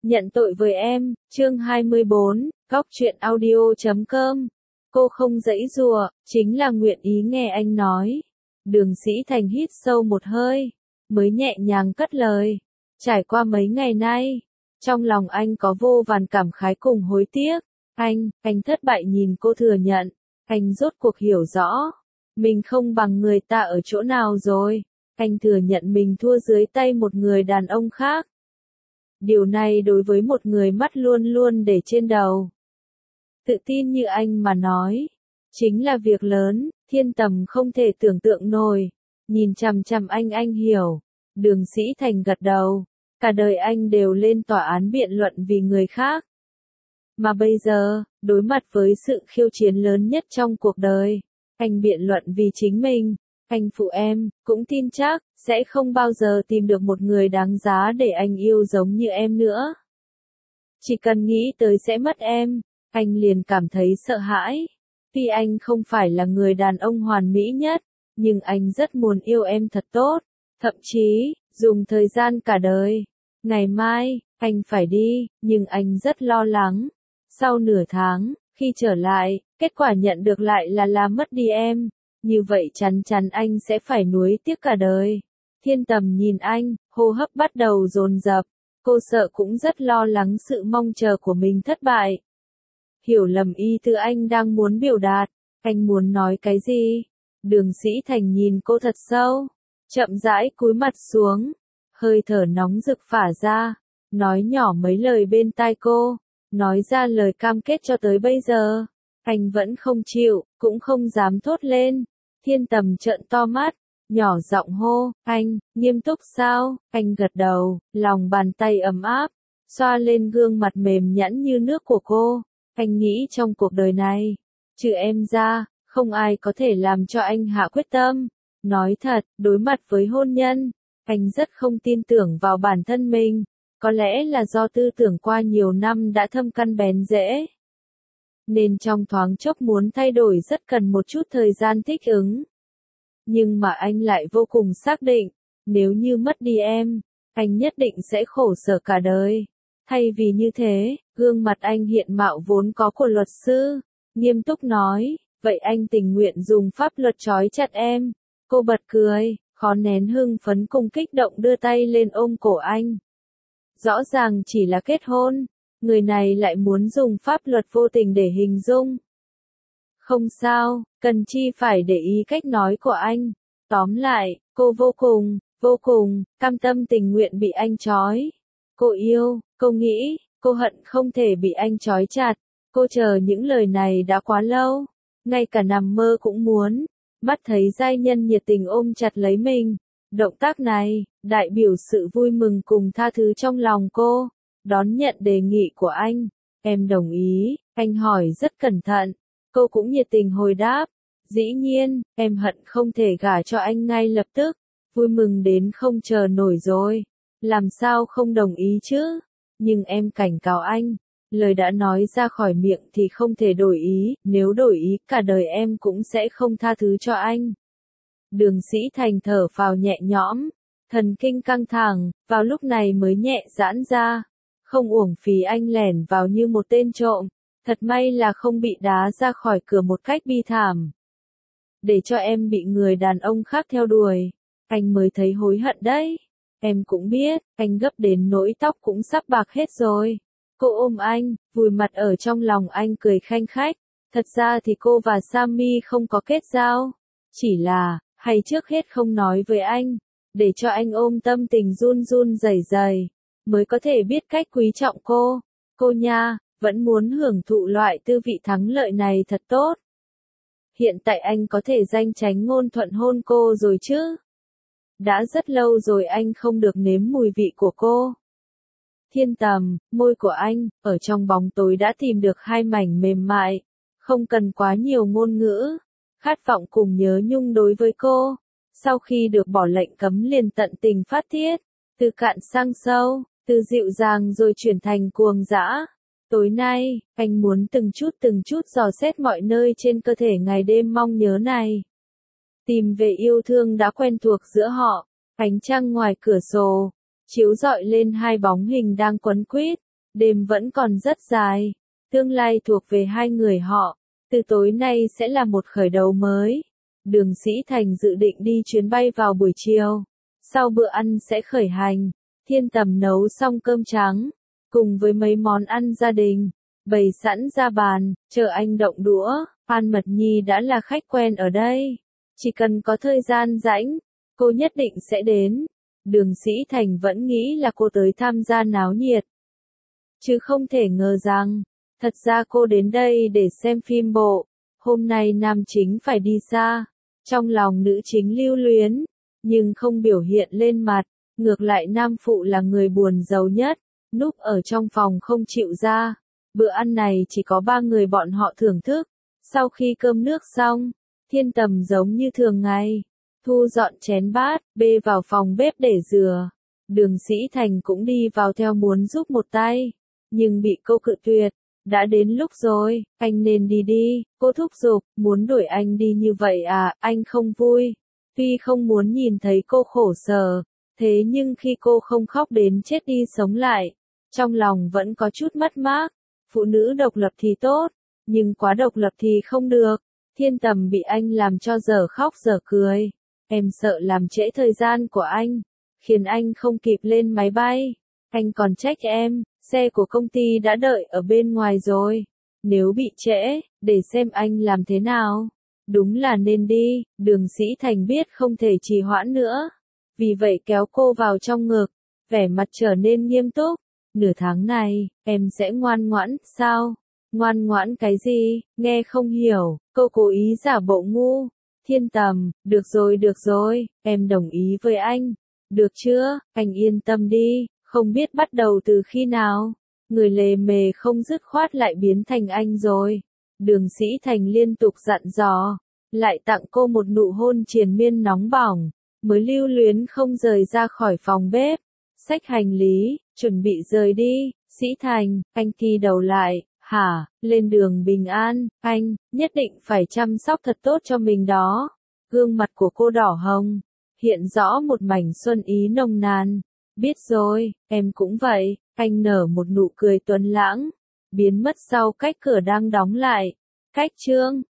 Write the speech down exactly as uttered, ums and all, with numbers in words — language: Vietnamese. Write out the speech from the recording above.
Nhận tội với em, chương hai mươi bốn, góc truyện audio chấm com. Cô không giãy giụa, chính là nguyện ý nghe anh nói. Đường Sĩ Thành hít sâu một hơi, mới nhẹ nhàng cất lời. Trải qua mấy ngày nay, trong lòng anh có vô vàn cảm khái cùng hối tiếc. Anh, anh thất bại nhìn cô thừa nhận. Anh rốt cuộc hiểu rõ, mình không bằng người ta ở chỗ nào rồi. Anh thừa nhận mình thua dưới tay một người đàn ông khác. Điều này đối với một người mắt luôn luôn để trên đầu, tự tin như anh mà nói, chính là việc lớn. Thiên Tầm không thể tưởng tượng nổi, nhìn chằm chằm anh anh hiểu. Đường Sĩ Thành gật đầu, cả đời anh đều lên tòa án biện luận vì người khác. Mà bây giờ, đối mặt với sự khiêu chiến lớn nhất trong cuộc đời, anh biện luận vì chính mình. Anh phụ em, cũng tin chắc, sẽ không bao giờ tìm được một người đáng giá để anh yêu giống như em nữa. Chỉ cần nghĩ tới sẽ mất em, anh liền cảm thấy sợ hãi. Tuy anh không phải là người đàn ông hoàn mỹ nhất, nhưng anh rất muốn yêu em thật tốt, thậm chí, dùng thời gian cả đời. Ngày mai, anh phải đi, nhưng anh rất lo lắng. Sau nửa tháng, khi trở lại, kết quả nhận được lại là làm mất đi em. Như vậy chắn chắn anh sẽ phải nuối tiếc cả đời. Thiên Tầm nhìn anh, hô hấp bắt đầu dồn dập. Cô sợ cũng rất lo lắng sự mong chờ của mình thất bại. Hiểu lầm ý tứ anh đang muốn biểu đạt. Anh muốn nói cái gì? Đường Sĩ Thành nhìn cô thật sâu, chậm rãi cúi mặt xuống, hơi thở nóng rực phả ra, nói nhỏ mấy lời bên tai cô, nói ra lời cam kết cho tới bây giờ. Anh vẫn không chịu, cũng không dám thốt lên. Thiên Tầm trợn to mắt, nhỏ giọng hô, anh, nghiêm túc sao? Anh gật đầu, lòng bàn tay ấm áp, xoa lên gương mặt mềm nhẵn như nước của cô. Anh nghĩ trong cuộc đời này, trừ em ra, không ai có thể làm cho anh hạ quyết tâm. Nói thật, đối mặt với hôn nhân, anh rất không tin tưởng vào bản thân mình. Có lẽ là do tư tưởng qua nhiều năm đã thâm căn bén rễ, nên trong thoáng chốc muốn thay đổi rất cần một chút thời gian thích ứng. Nhưng mà anh lại vô cùng xác định, nếu như mất đi em, anh nhất định sẽ khổ sở cả đời. Thay vì như thế, gương mặt anh hiện mạo vốn có của luật sư, nghiêm túc nói, vậy anh tình nguyện dùng pháp luật trói chặt em. Cô bật cười, khó nén hưng phấn cùng kích động đưa tay lên ôm cổ anh. Rõ ràng chỉ là kết hôn, người này lại muốn dùng pháp luật vô tình để hình dung. Không sao, cần chi phải để ý cách nói của anh. Tóm lại, cô vô cùng, vô cùng, cam tâm tình nguyện bị anh trói. Cô yêu, cô nghĩ, cô hận không thể bị anh trói chặt. Cô chờ những lời này đã quá lâu, ngay cả nằm mơ cũng muốn. Mắt thấy giai nhân nhiệt tình ôm chặt lấy mình. Động tác này, đại biểu sự vui mừng cùng tha thứ trong lòng cô. Đón nhận đề nghị của anh. Em đồng ý, anh hỏi rất cẩn thận. Cô cũng nhiệt tình hồi đáp. Dĩ nhiên, em hận không thể gả cho anh ngay lập tức. Vui mừng đến không chờ nổi rồi. Làm sao không đồng ý chứ? Nhưng em cảnh cáo anh. Lời đã nói ra khỏi miệng thì không thể đổi ý. Nếu đổi ý, cả đời em cũng sẽ không tha thứ cho anh. Đường Sĩ Thành thở phào nhẹ nhõm. Thần kinh căng thẳng, vào lúc này mới nhẹ giãn ra. Không uổng phí anh lẻn vào như một tên trộm. Thật may là không bị đá ra khỏi cửa một cách bi thảm. Để cho em bị người đàn ông khác theo đuổi. Anh mới thấy hối hận đấy. Em cũng biết, anh gấp đến nỗi tóc cũng sắp bạc hết rồi. Cô ôm anh, vùi mặt ở trong lòng anh cười khanh khách. Thật ra thì cô và Sammy không có kết giao. Chỉ là, hay trước hết không nói với anh. Để cho anh ôm tâm tình run run rẩy rẩy, mới có thể biết cách quý trọng cô. Cô nha, vẫn muốn hưởng thụ loại tư vị thắng lợi này thật tốt. Hiện tại anh có thể danh tránh ngôn thuận hôn cô rồi chứ? Đã rất lâu rồi anh không được nếm mùi vị của cô. Thiên Tầm, môi của anh, ở trong bóng tối đã tìm được hai mảnh mềm mại. Không cần quá nhiều ngôn ngữ. Khát vọng cùng nhớ nhung đối với cô. Sau khi được bỏ lệnh cấm liền tận tình phát tiết. Từ cạn sang sâu, từ dịu dàng rồi chuyển thành cuồng dã. Tối nay, anh muốn từng chút từng chút dò xét mọi nơi trên cơ thể ngày đêm mong nhớ này. Tìm về yêu thương đã quen thuộc giữa họ. Ánh trăng ngoài cửa sổ chiếu rọi lên hai bóng hình đang quấn quýt. Đêm vẫn còn rất dài, tương lai thuộc về hai người họ, từ tối nay sẽ là một khởi đầu mới. Đường Sĩ Thành dự định đi chuyến bay vào buổi chiều, sau bữa ăn sẽ khởi hành. Thiên Tầm nấu xong cơm trắng, cùng với mấy món ăn gia đình, bày sẵn ra bàn, chờ anh động đũa. Phan Mật Nhi đã là khách quen ở đây, chỉ cần có thời gian rảnh, cô nhất định sẽ đến. Đường Sĩ Thành vẫn nghĩ là cô tới tham gia náo nhiệt, chứ không thể ngờ rằng, thật ra cô đến đây để xem phim bộ. Hôm nay nam chính phải đi xa, trong lòng nữ chính lưu luyến, nhưng không biểu hiện lên mặt, ngược lại nam phụ là người buồn rầu nhất, núp ở trong phòng không chịu ra. Bữa ăn này chỉ có ba người bọn họ thưởng thức. Sau khi cơm nước xong, Thiên Tầm giống như thường ngày, thu dọn chén bát, bê vào phòng bếp để rửa. Đường Sĩ Thành cũng đi vào theo muốn giúp một tay, nhưng bị cô cự tuyệt. Đã đến lúc rồi, anh nên đi đi, cô thúc giục, muốn đuổi anh đi như vậy à, anh không vui. Tuy không muốn nhìn thấy cô khổ sở, thế nhưng khi cô không khóc đến chết đi sống lại, trong lòng vẫn có chút mất mát. Phụ nữ độc lập thì tốt, nhưng quá độc lập thì không được. Thiên Tầm bị anh làm cho dở khóc dở cười. Em sợ làm trễ thời gian của anh, khiến anh không kịp lên máy bay. Anh còn trách em, xe của công ty đã đợi ở bên ngoài rồi. Nếu bị trễ, để xem anh làm thế nào. Đúng là nên đi. Đường Sĩ Thành biết không thể trì hoãn nữa, vì vậy kéo cô vào trong ngực, vẻ mặt trở nên nghiêm túc. Nửa tháng này, em sẽ ngoan ngoãn, sao? Ngoan ngoãn cái gì? Nghe không hiểu, cô cố ý giả bộ ngu. Thiên Tầm, được rồi được rồi, em đồng ý với anh. Được chưa? Anh yên tâm đi, không biết bắt đầu từ khi nào, người lề mề không dứt khoát lại biến thành anh rồi. Đường Sĩ Thành liên tục dặn dò, lại tặng cô một nụ hôn triền miên nóng bỏng, mới lưu luyến không rời ra khỏi phòng bếp. Xách hành lý, chuẩn bị rời đi. Sĩ Thành, anh kỳ đầu lại, hả, lên đường bình an, anh, nhất định phải chăm sóc thật tốt cho mình đó. Gương mặt của cô đỏ hồng, hiện rõ một mảnh xuân ý nồng nàn. Biết rồi, em cũng vậy. Anh nở một nụ cười tuấn lãng, biến mất sau cách cửa đang đóng lại. Cách chương